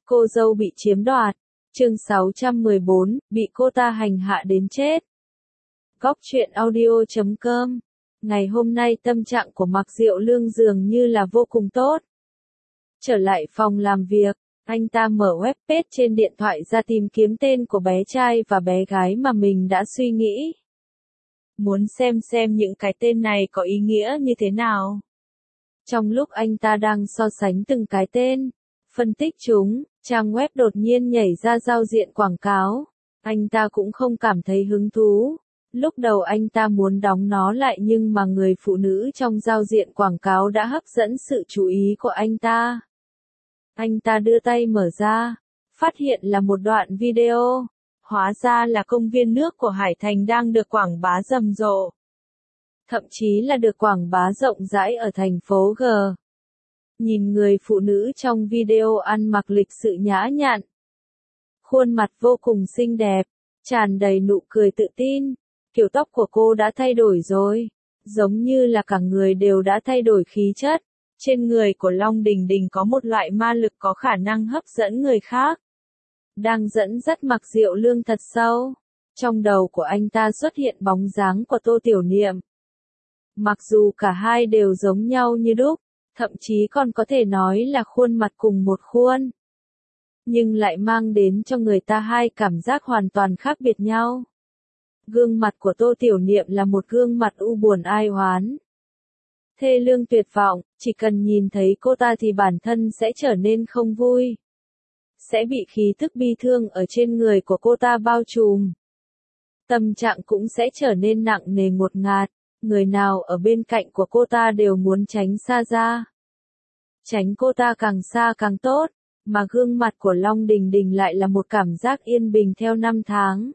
Cô dâu bị chiếm đoạt. Chương 614, bị cô ta hành hạ đến chết. Góc truyện audio.com. Ngày hôm nay tâm trạng của Mạc Diệu Lương dường như là vô cùng tốt. Trở lại phòng làm việc, anh ta mở web page trên điện thoại ra tìm kiếm tên của bé trai và bé gái mà mình đã suy nghĩ. Muốn xem những cái tên này có ý nghĩa như thế nào. Trong lúc anh ta đang so sánh từng cái tên, phân tích chúng, trang web đột nhiên nhảy ra giao diện quảng cáo. Anh ta cũng không cảm thấy hứng thú. Lúc đầu anh ta muốn đóng nó lại nhưng mà người phụ nữ trong giao diện quảng cáo đã hấp dẫn sự chú ý của anh ta. Anh ta đưa tay mở ra, phát hiện là một đoạn video. Hóa ra là công viên nước của Hải Thành đang được quảng bá rầm rộ. Thậm chí là được quảng bá rộng rãi ở thành phố G. Nhìn người phụ nữ trong video ăn mặc lịch sự nhã nhặn. Khuôn mặt vô cùng xinh đẹp, tràn đầy nụ cười tự tin. Kiểu tóc của cô đã thay đổi rồi, giống như là cả người đều đã thay đổi khí chất. Trên người của Long Đình Đình có một loại ma lực có khả năng hấp dẫn người khác. Đang dẫn dắt Mạc Diệu Lương thật sâu. Trong đầu của anh ta xuất hiện bóng dáng của Tô Tiểu Niệm. Mặc dù cả hai đều giống nhau như đúc, thậm chí còn có thể nói là khuôn mặt cùng một khuôn. Nhưng lại mang đến cho người ta hai cảm giác hoàn toàn khác biệt nhau. Gương mặt của Tô Tiểu Niệm là một gương mặt u buồn ai oán. Thê lương tuyệt vọng, chỉ cần nhìn thấy cô ta thì bản thân sẽ trở nên không vui. Sẽ bị khí tức bi thương ở trên người của cô ta bao trùm. Tâm trạng cũng sẽ trở nên nặng nề ngột ngạt, người nào ở bên cạnh của cô ta đều muốn tránh xa ra. Tránh cô ta càng xa càng tốt, mà gương mặt của Long Đình Đình lại là một cảm giác yên bình theo năm tháng.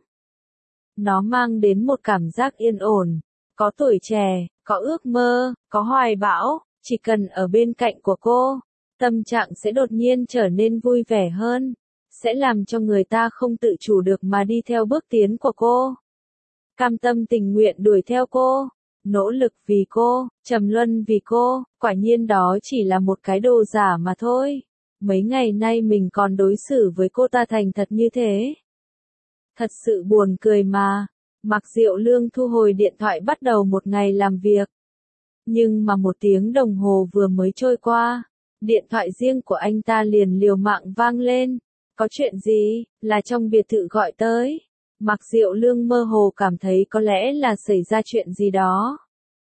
Nó mang đến một cảm giác yên ổn, có tuổi trẻ, có ước mơ, có hoài bão, chỉ cần ở bên cạnh của cô, tâm trạng sẽ đột nhiên trở nên vui vẻ hơn, sẽ làm cho người ta không tự chủ được mà đi theo bước tiến của cô. Cam tâm tình nguyện đuổi theo cô, nỗ lực vì cô, trầm luân vì cô, quả nhiên đó chỉ là một cái đồ giả mà thôi. Mấy ngày nay mình còn đối xử với cô ta thành thật như thế. Thật sự buồn cười mà. Mạc Diệu Lương thu hồi điện thoại bắt đầu một ngày làm việc. Nhưng mà 1 tiếng đồng hồ vừa mới trôi qua, điện thoại riêng của anh ta liền liều mạng vang lên. Có chuyện gì? Là trong biệt thự gọi tới. Mạc Diệu Lương mơ hồ cảm thấy có lẽ là xảy ra chuyện gì đó.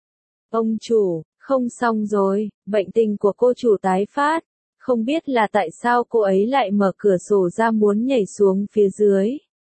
Ông chủ, không xong rồi, bệnh tình của cô chủ tái phát. Không biết là tại sao cô ấy lại mở cửa sổ ra muốn nhảy xuống phía dưới.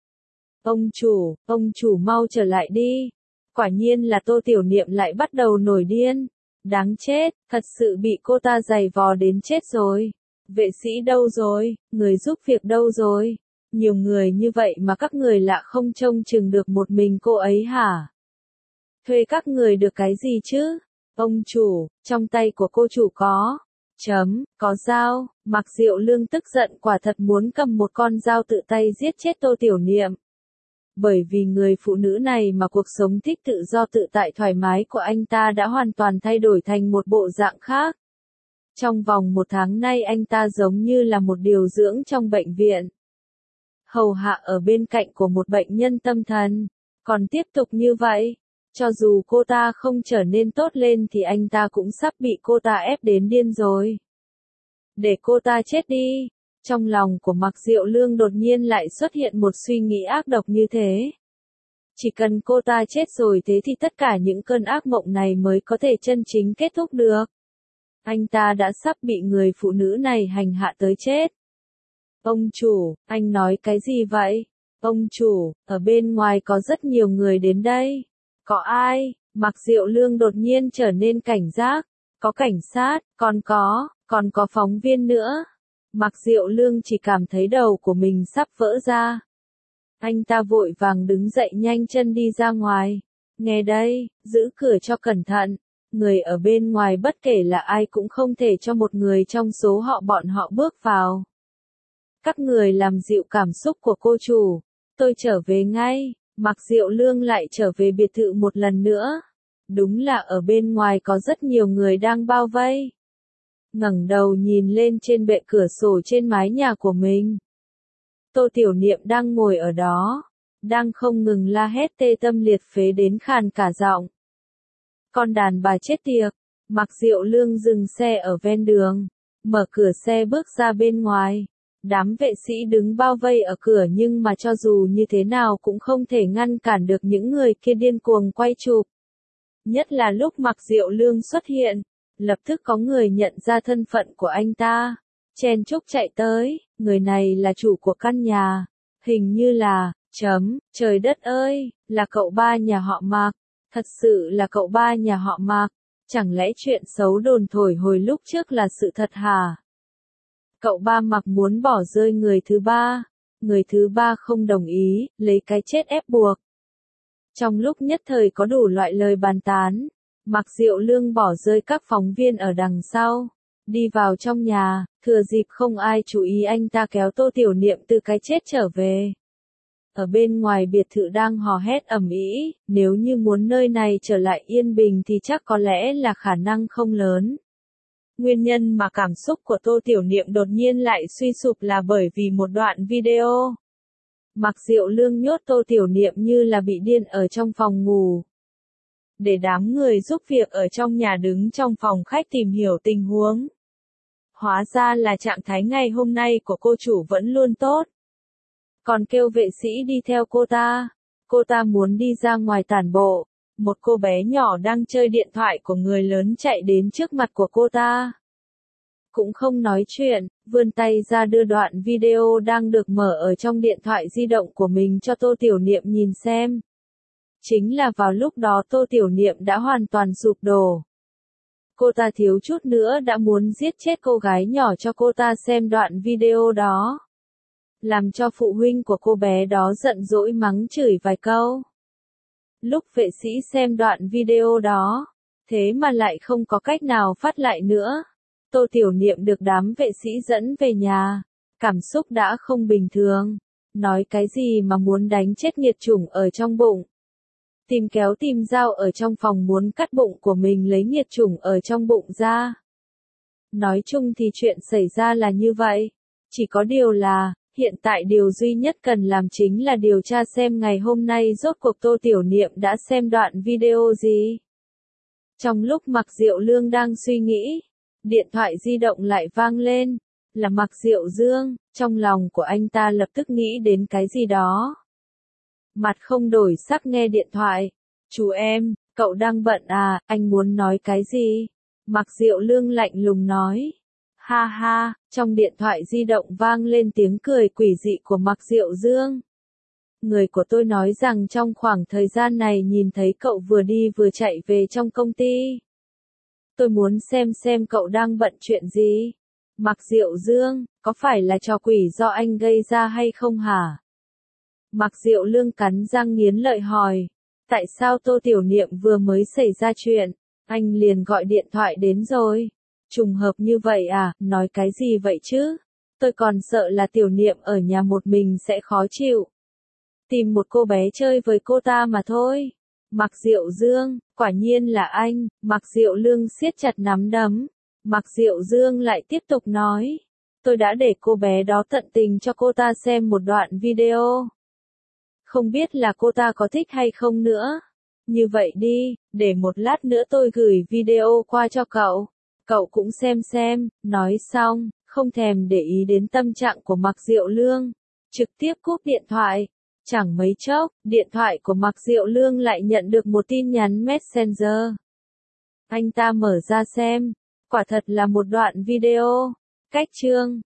Ông chủ mau trở lại đi. Quả nhiên là Tô Tiểu Niệm lại bắt đầu nổi điên. Đáng chết, thật sự bị cô ta giày vò đến chết rồi. Vệ sĩ đâu rồi, người giúp việc đâu rồi? Nhiều người như vậy mà các người lạ không trông chừng được một mình cô ấy hả? Thuê các người được cái gì chứ? Ông chủ, trong tay của cô chủ có dao. Mạc Diệu Lương tức giận quả thật muốn cầm một con dao tự tay giết chết Tô Tiểu Niệm. Bởi vì người phụ nữ này mà cuộc sống thích tự do tự tại thoải mái của anh ta đã hoàn toàn thay đổi thành một bộ dạng khác. Trong vòng 1 tháng nay anh ta giống như là một điều dưỡng trong bệnh viện. Hầu hạ ở bên cạnh của một bệnh nhân tâm thần. Còn tiếp tục như vậy, cho dù cô ta không trở nên tốt lên thì anh ta cũng sắp bị cô ta ép đến điên rồi. Để cô ta chết đi. Trong lòng của Mạc Diệu Lương đột nhiên lại xuất hiện một suy nghĩ ác độc như thế. Chỉ cần cô ta chết rồi thế thì tất cả những cơn ác mộng này mới có thể chân chính kết thúc được. Anh ta đã sắp bị người phụ nữ này hành hạ tới chết. Ông chủ, anh nói cái gì vậy? Ông chủ, ở bên ngoài có rất nhiều người đến đây. Có ai? Mạc Diệu Lương đột nhiên trở nên cảnh giác. Có cảnh sát, còn có phóng viên nữa. Mạc Diệu Lương chỉ cảm thấy đầu của mình sắp vỡ ra. Anh ta vội vàng đứng dậy nhanh chân đi ra ngoài. Nghe đây, giữ cửa cho cẩn thận. Người ở bên ngoài bất kể là ai cũng không thể cho một người trong số bọn họ bước vào. Các người làm dịu cảm xúc của cô chủ. Tôi trở về ngay. Mạc Diệu Lương lại trở về biệt thự một lần nữa. Đúng là ở bên ngoài có rất nhiều người đang bao vây. ngẩng đầu nhìn lên trên bệ cửa sổ trên mái nhà của mình. Tô Tiểu Niệm đang ngồi ở đó, đang không ngừng la hét tê tâm liệt phế đến khàn cả giọng. Con đàn bà chết tiệt. Mạc Diệu Lương dừng xe ở ven đường, mở cửa xe bước ra bên ngoài. Đám vệ sĩ đứng bao vây ở cửa nhưng mà cho dù như thế nào cũng không thể ngăn cản được những người kia điên cuồng quay chụp. Nhất là lúc Mạc Diệu Lương xuất hiện, lập tức có người nhận ra thân phận của anh ta, chen chúc chạy tới, người này là chủ của căn nhà, hình như là, trời đất ơi, là cậu ba nhà họ Mạc, thật sự là cậu ba nhà họ Mạc, chẳng lẽ chuyện xấu đồn thổi hồi lúc trước là sự thật hả? Cậu ba Mạc muốn bỏ rơi người thứ ba không đồng ý, lấy cái chết ép buộc. Trong lúc nhất thời có đủ loại lời bàn tán, Mạc Diệu Lương bỏ rơi các phóng viên ở đằng sau, đi vào trong nhà, thừa dịp không ai chú ý anh ta kéo Tô Tiểu Niệm từ cái chết trở về. Ở bên ngoài biệt thự đang hò hét ầm ĩ, nếu như muốn nơi này trở lại yên bình thì chắc có lẽ là khả năng không lớn. Nguyên nhân mà cảm xúc của Tô Tiểu Niệm đột nhiên lại suy sụp là bởi vì một đoạn video. Mạc Diệu Lương nhốt Tô Tiểu Niệm như là bị điên ở trong phòng ngủ. Để đám người giúp việc ở trong nhà đứng trong phòng khách tìm hiểu tình huống. Hóa ra là trạng thái ngày hôm nay của cô chủ vẫn luôn tốt. Còn kêu vệ sĩ đi theo cô ta muốn đi ra ngoài tản bộ. Một cô bé nhỏ đang chơi điện thoại của người lớn chạy đến trước mặt của cô ta. Cũng không nói chuyện, vươn tay ra đưa đoạn video đang được mở ở trong điện thoại di động của mình cho Tô Tiểu Niệm nhìn xem. Chính là vào lúc đó Tô Tiểu Niệm đã hoàn toàn sụp đổ. Cô ta thiếu chút nữa đã muốn giết chết cô gái nhỏ cho cô ta xem đoạn video đó. Làm cho phụ huynh của cô bé đó giận dỗi mắng chửi vài câu. Lúc vệ sĩ xem đoạn video đó, thế mà lại không có cách nào phát lại nữa. Tô Tiểu Niệm được đám vệ sĩ dẫn về nhà, cảm xúc đã không bình thường. Nói cái gì mà muốn đánh chết nghiệt chủng ở trong bụng. Tìm dao ở trong phòng muốn cắt bụng của mình lấy nghiệt chủng ở trong bụng ra. Nói chung thì chuyện xảy ra là như vậy. Chỉ có điều là, hiện tại điều duy nhất cần làm chính là điều tra xem ngày hôm nay rốt cuộc Tô Tiểu Niệm đã xem đoạn video gì. Trong lúc Mạc Diệu Lương đang suy nghĩ, điện thoại di động lại vang lên, là Mạc Diệu Dương, trong lòng của anh ta lập tức nghĩ đến cái gì đó. Mặt không đổi sắc nghe điện thoại, chú em, cậu đang bận à, anh muốn nói cái gì? Mạc Diệu Lương lạnh lùng nói. Ha ha, trong điện thoại di động vang lên tiếng cười quỷ dị của Mạc Diệu Dương. Người của tôi nói rằng trong khoảng thời gian này nhìn thấy cậu vừa đi vừa chạy về trong công ty. Tôi muốn xem cậu đang bận chuyện gì. Mạc Diệu Dương, có phải là trò quỷ do anh gây ra hay không hả? Mạc Diệu Lương cắn răng nghiến lợi hỏi. Tại sao Tô Tiểu Niệm vừa mới xảy ra chuyện, anh liền gọi điện thoại đến rồi? Trùng hợp như vậy à, nói cái gì vậy chứ? Tôi còn sợ là Tiểu Niệm ở nhà một mình sẽ khó chịu. Tìm một cô bé chơi với cô ta mà thôi. Mạc Diệu Dương, quả nhiên là anh. Mạc Diệu Lương siết chặt nắm đấm. Mạc Diệu Dương lại tiếp tục nói. Tôi đã để cô bé đó tận tình cho cô ta xem một đoạn video. Không biết là cô ta có thích hay không nữa. Như vậy đi, để một lát nữa tôi gửi video qua cho cậu. Cậu cũng xem, nói xong, không thèm để ý đến tâm trạng của Mạc Diệu Lương. Trực tiếp cúp điện thoại. Chẳng mấy chốc, điện thoại của Mạc Diệu Lương lại nhận được một tin nhắn Messenger. Anh ta mở ra xem. Quả thật là một đoạn video. Cách chương